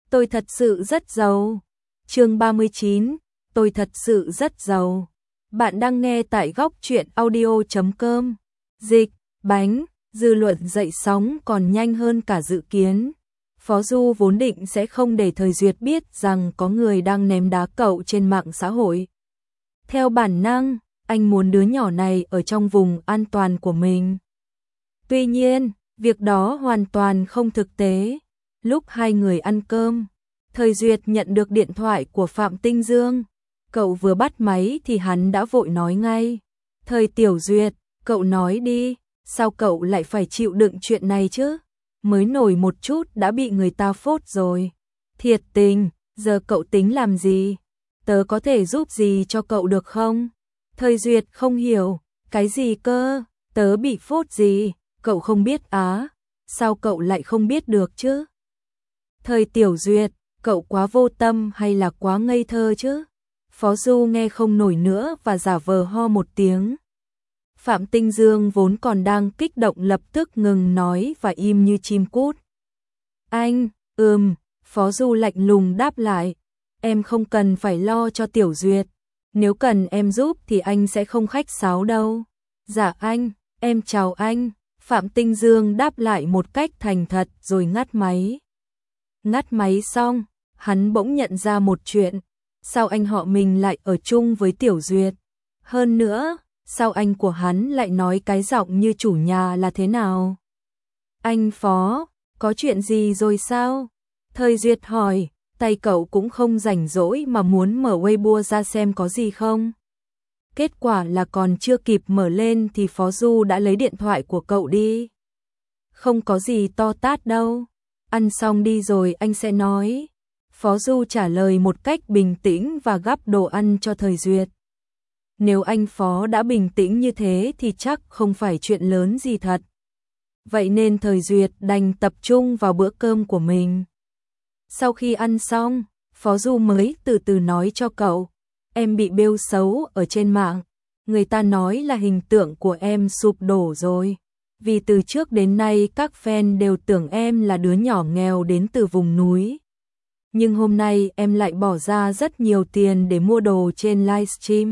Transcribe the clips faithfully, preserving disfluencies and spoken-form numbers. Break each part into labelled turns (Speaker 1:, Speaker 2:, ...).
Speaker 1: Tôi thật sự rất giàu. Chương ba mươi chín, tôi thật sự rất giàu. Bạn đang nghe tại góc truyện audio chấm com. Dịch, bánh, dư luận dậy sóng còn nhanh hơn cả dự kiến. Phó Du vốn định sẽ không để Thời Duyệt biết rằng có người đang ném đá cậu trên mạng xã hội. Theo bản năng, anh muốn đứa nhỏ này ở trong vùng an toàn của mình. Tuy nhiên, việc đó hoàn toàn không thực tế. Lúc hai người ăn cơm, Thời Duyệt nhận được điện thoại của Phạm Tinh Dương. Cậu vừa bắt máy thì hắn đã vội nói ngay. Thời Tiểu Duyệt, cậu nói đi, sao cậu lại phải chịu đựng chuyện này chứ? Mới nổi một chút đã bị người ta phốt rồi. Thiệt tình, giờ cậu tính làm gì? Tớ có thể giúp gì cho cậu được không? Thời Duyệt không hiểu, cái gì cơ? Tớ bị phốt gì? Cậu không biết á? Sao cậu lại không biết được chứ? Thời Tiểu Duyệt, cậu quá vô tâm hay là quá ngây thơ chứ? Phó Du nghe không nổi nữa và giả vờ ho một tiếng. Phạm Tinh Dương vốn còn đang kích động lập tức ngừng nói và im như chim cút. Anh, ừm, Phó Du lạnh lùng đáp lại. Em không cần phải lo cho Tiểu Duyệt. Nếu cần em giúp thì anh sẽ không khách sáo đâu. Dạ anh, em chào anh. Phạm Tinh Dương đáp lại một cách thành thật rồi ngắt máy. Ngắt máy xong, hắn bỗng nhận ra một chuyện. Sao anh họ mình lại ở chung với Tiểu Duyệt? Hơn nữa, sao anh của hắn lại nói cái giọng như chủ nhà là thế nào? Anh Phó, có chuyện gì rồi sao? Thời Duyệt hỏi, tay cậu cũng không rảnh rỗi mà muốn mở Weibo ra xem có gì không? Kết quả là còn chưa kịp mở lên thì Phó Du đã lấy điện thoại của cậu đi. Không có gì to tát đâu. Ăn xong đi rồi anh sẽ nói. Phó Du trả lời một cách bình tĩnh và gắp đồ ăn cho Thời Duyệt. Nếu anh Phó đã bình tĩnh như thế thì chắc không phải chuyện lớn gì thật. Vậy nên Thời Duyệt đành tập trung vào bữa cơm của mình. Sau khi ăn xong, Phó Du mới từ từ nói cho cậu. Em bị bêu xấu ở trên mạng. Người ta nói là hình tượng của em sụp đổ rồi. Vì từ trước đến nay các fan đều tưởng em là đứa nhỏ nghèo đến từ vùng núi. Nhưng hôm nay em lại bỏ ra rất nhiều tiền để mua đồ trên livestream.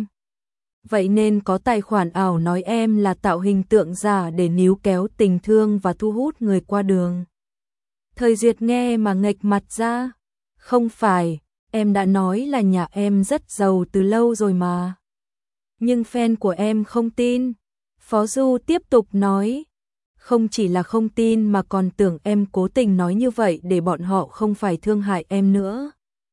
Speaker 1: Vậy nên có tài khoản ảo nói em là tạo hình tượng giả để níu kéo tình thương và thu hút người qua đường. Thời Duyệt nghe mà nghệch mặt ra. Không phải, em đã nói là nhà em rất giàu từ lâu rồi mà. Nhưng fan của em không tin. Phó Du tiếp tục nói. Không chỉ là không tin mà còn tưởng em cố tình nói như vậy để bọn họ không phải thương hại em nữa.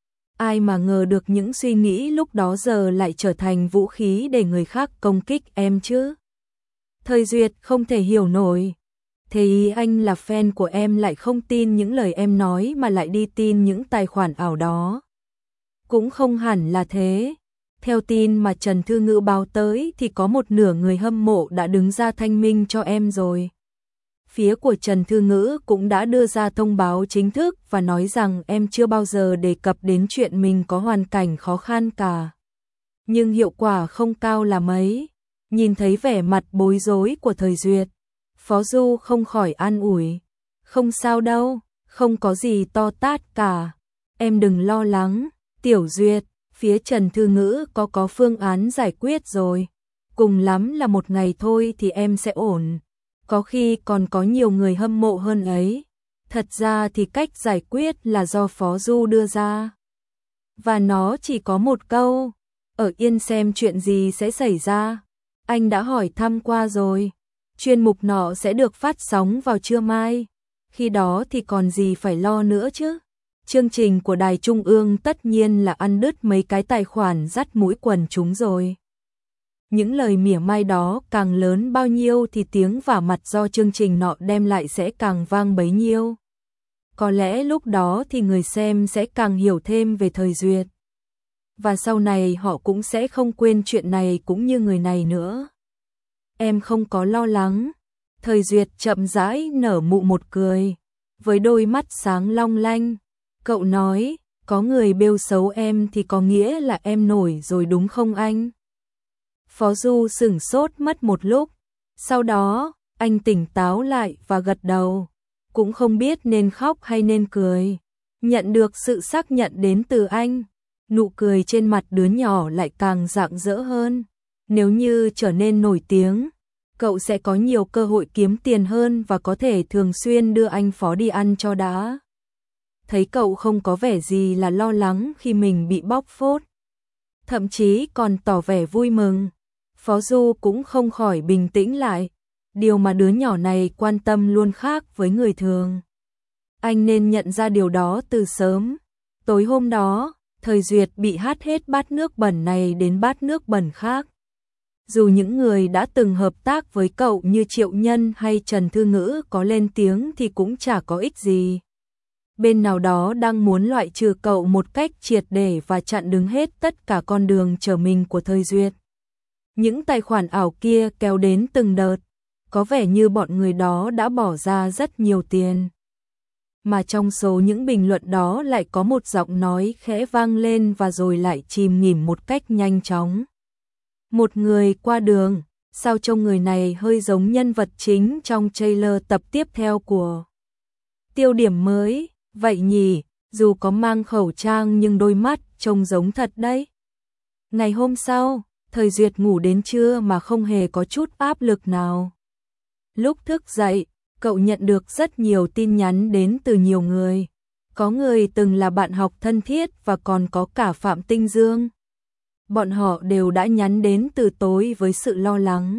Speaker 1: Ai mà ngờ được những suy nghĩ lúc đó giờ lại trở thành vũ khí để người khác công kích em chứ. Thời Duyệt không thể hiểu nổi. Thế ý anh là fan của em lại không tin những lời em nói mà lại đi tin những tài khoản ảo đó. Cũng không hẳn là thế. Theo tin mà Trần Thư Ngữ báo tới thì có một nửa người hâm mộ đã đứng ra thanh minh cho em rồi. Phía của Trần Thư Ngữ cũng đã đưa ra thông báo chính thức và nói rằng em chưa bao giờ đề cập đến chuyện mình có hoàn cảnh khó khăn cả. Nhưng hiệu quả không cao là mấy. Nhìn thấy vẻ mặt bối rối của Thời Duyệt, Phó Du không khỏi an ủi. Không sao đâu, không có gì to tát cả. Em đừng lo lắng, Tiểu Duyệt, phía Trần Thư Ngữ có có phương án giải quyết rồi. Cùng lắm là một ngày thôi thì em sẽ ổn. Có khi còn có nhiều người hâm mộ hơn ấy. Thật ra thì cách giải quyết là do Phó Du đưa ra. Và nó chỉ có một câu. Ở yên xem chuyện gì sẽ xảy ra. Anh đã hỏi thăm qua rồi. Chuyên mục nọ sẽ được phát sóng vào trưa mai. Khi đó thì còn gì phải lo nữa chứ. Chương trình của Đài Trung ương tất nhiên là ăn đứt mấy cái tài khoản dắt mũi quần chúng rồi. Những lời mỉa mai đó càng lớn bao nhiêu thì tiếng vả mặt do chương trình nọ đem lại sẽ càng vang bấy nhiêu. Có lẽ lúc đó thì người xem sẽ càng hiểu thêm về Thời Duyệt. Và sau này họ cũng sẽ không quên chuyện này cũng như người này nữa. Em không có lo lắng. Thời Duyệt chậm rãi nở mụ một cười. Với đôi mắt sáng long lanh. Cậu nói, có người bêu xấu em thì có nghĩa là em nổi rồi đúng không anh? Phó Du sửng sốt mất một lúc. Sau đó, anh tỉnh táo lại và gật đầu. Cũng không biết nên khóc hay nên cười. Nhận được sự xác nhận đến từ anh, nụ cười trên mặt đứa nhỏ lại càng rạng rỡ hơn. Nếu như trở nên nổi tiếng, cậu sẽ có nhiều cơ hội kiếm tiền hơn và có thể thường xuyên đưa anh Phó đi ăn cho đã. Thấy cậu không có vẻ gì là lo lắng khi mình bị bóc phốt, thậm chí còn tỏ vẻ vui mừng, Phó Du cũng không khỏi bình tĩnh lại. Điều mà đứa nhỏ này quan tâm luôn khác với người thường. Anh nên nhận ra điều đó từ sớm. Tối hôm đó, Thời Duyệt bị hát hết bát nước bẩn này đến bát nước bẩn khác. Dù những người đã từng hợp tác với cậu như Triệu Nhân hay Trần Thư Ngữ có lên tiếng thì cũng chả có ích gì. Bên nào đó đang muốn loại trừ cậu một cách triệt để và chặn đứng hết tất cả con đường trở mình của Thời Duyệt. Những tài khoản ảo kia kéo đến từng đợt, có vẻ như bọn người đó đã bỏ ra rất nhiều tiền. Mà trong số những bình luận đó lại có một giọng nói khẽ vang lên và rồi lại chìm nghỉm một cách nhanh chóng. Một người qua đường, sao trông người này hơi giống nhân vật chính trong trailer tập tiếp theo của Tiêu Điểm mới, vậy nhỉ, dù có mang khẩu trang nhưng đôi mắt trông giống thật đấy. Ngày hôm sau, Thời Duyệt ngủ đến trưa mà không hề có chút áp lực nào. Lúc thức dậy, cậu nhận được rất nhiều tin nhắn đến từ nhiều người. Có người từng là bạn học thân thiết và còn có cả Phạm Tinh Dương. Bọn họ đều đã nhắn đến từ tối với sự lo lắng.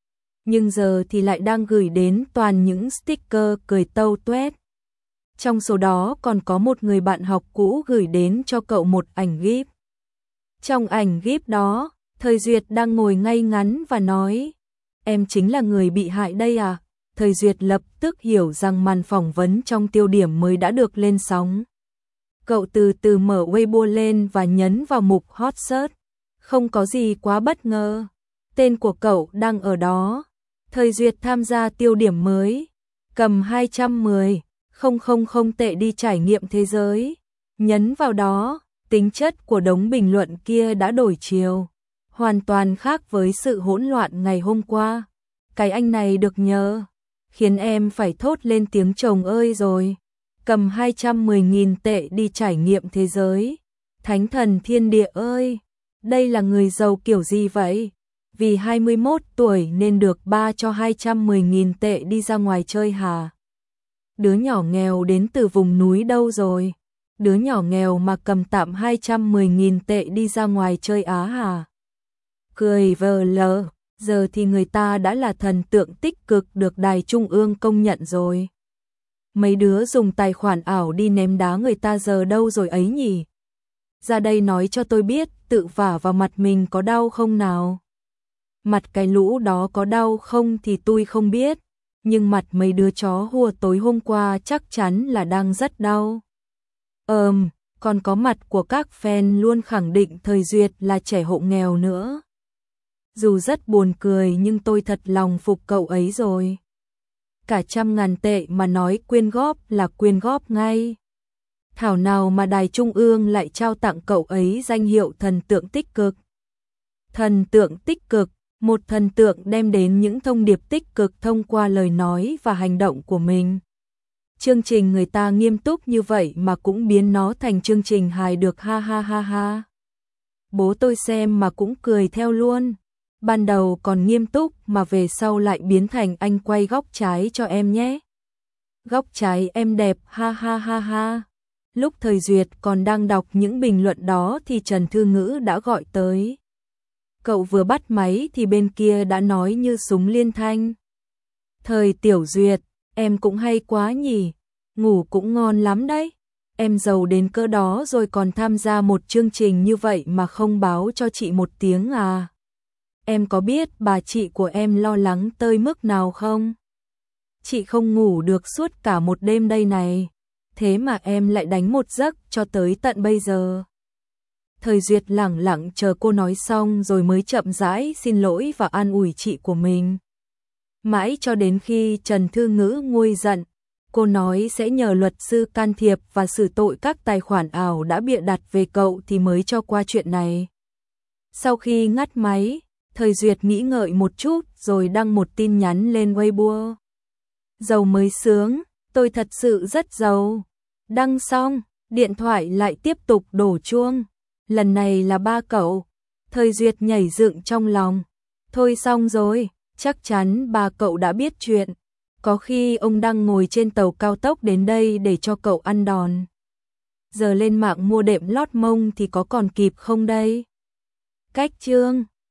Speaker 1: Nhưng giờ thì lại đang gửi đến toàn những sticker cười tâu tuét. Trong số đó còn có một người bạn học cũ gửi đến cho cậu một ảnh gif. Trong ảnh gif đó, Thời Duyệt đang ngồi ngay ngắn và nói: "Em chính là người bị hại đây à?" Thời Duyệt lập tức hiểu rằng màn phỏng vấn trong Tiêu Điểm mới đã được lên sóng. Cậu từ từ mở Weibo lên và nhấn vào mục Hot Search. Không có gì quá bất ngờ. Tên của cậu đang ở đó. Thời Duyệt tham gia Tiêu Điểm mới. Cầm hai trăm mười nghìn tệ đi trải nghiệm thế giới. Nhấn vào đó, tính chất của đống bình luận kia đã đổi chiều. Hoàn toàn khác với sự hỗn loạn ngày hôm qua. Cái anh này được nhờ, khiến em phải thốt lên tiếng chồng ơi rồi. Cầm hai trăm mười nghìn tệ đi trải nghiệm thế giới. Thánh thần thiên địa ơi, đây là người giàu kiểu gì vậy? Vì hai mươi mốt tuổi nên được ba cho hai trăm mười nghìn tệ đi ra ngoài chơi hả? Đứa nhỏ nghèo đến từ vùng núi đâu rồi? Đứa nhỏ nghèo mà cầm tạm hai trăm mười nghìn tệ đi ra ngoài chơi á hả? Cười vờ lờ, giờ thì người ta đã là thần tượng tích cực được Đài Trung ương công nhận rồi. Mấy đứa dùng tài khoản ảo đi ném đá người ta giờ đâu rồi ấy nhỉ? Ra đây nói cho tôi biết, tự vả vào mặt mình có đau không nào? Mặt cái lũ đó có đau không thì tôi không biết, nhưng mặt mấy đứa chó hùa tối hôm qua chắc chắn là đang rất đau. Ờm, còn có mặt của các fan luôn khẳng định Thời Duyệt là trẻ hộ nghèo nữa. Dù rất buồn cười nhưng tôi thật lòng phục cậu ấy rồi. Cả trăm ngàn tệ mà nói quyên góp là quyên góp ngay. Thảo nào mà Đài Trung ương lại trao tặng cậu ấy danh hiệu thần tượng tích cực. Thần tượng tích cực, một thần tượng đem đến những thông điệp tích cực thông qua lời nói và hành động của mình. Chương trình người ta nghiêm túc như vậy mà cũng biến nó thành chương trình hài được, ha ha ha ha. Bố tôi xem mà cũng cười theo luôn. Ban đầu còn nghiêm túc mà về sau lại biến thành anh quay góc trái cho em nhé. Góc trái em đẹp, ha ha ha ha. Lúc Thời Duyệt còn đang đọc những bình luận đó thì Trần Thư Ngữ đã gọi tới. Cậu vừa bắt máy thì bên kia đã nói như súng liên thanh. Thời Tiểu Duyệt, em cũng hay quá nhỉ, ngủ cũng ngon lắm đấy. Em giàu đến cỡ đó rồi còn tham gia một chương trình như vậy mà không báo cho chị một tiếng à? Em có biết bà chị của em lo lắng tới mức nào không? Chị không ngủ được suốt cả một đêm đây này. Thế mà em lại đánh một giấc cho tới tận bây giờ. Thời Duyệt lẳng lặng chờ cô nói xong rồi mới chậm rãi xin lỗi và an ủi chị của mình. Mãi cho đến khi Trần Thư Ngữ nguôi giận, cô nói sẽ nhờ luật sư can thiệp và xử tội các tài khoản ảo đã bịa đặt về cậu thì mới cho qua chuyện này. Sau khi ngắt máy, Thời Duyệt nghĩ ngợi một chút rồi đăng một tin nhắn lên Weibo. Giàu mới sướng, tôi thật sự rất giàu. Đăng xong, Điện thoại lại tiếp tục đổ chuông. Lần này là ba cậu. Thời Duyệt nhảy dựng trong lòng. Thôi xong rồi, chắc chắn ba cậu đã biết chuyện. Có khi ông đang ngồi trên tàu cao tốc đến đây để cho cậu ăn đòn. Giờ lên mạng mua đệm lót mông thì có còn kịp không đây? Cách chương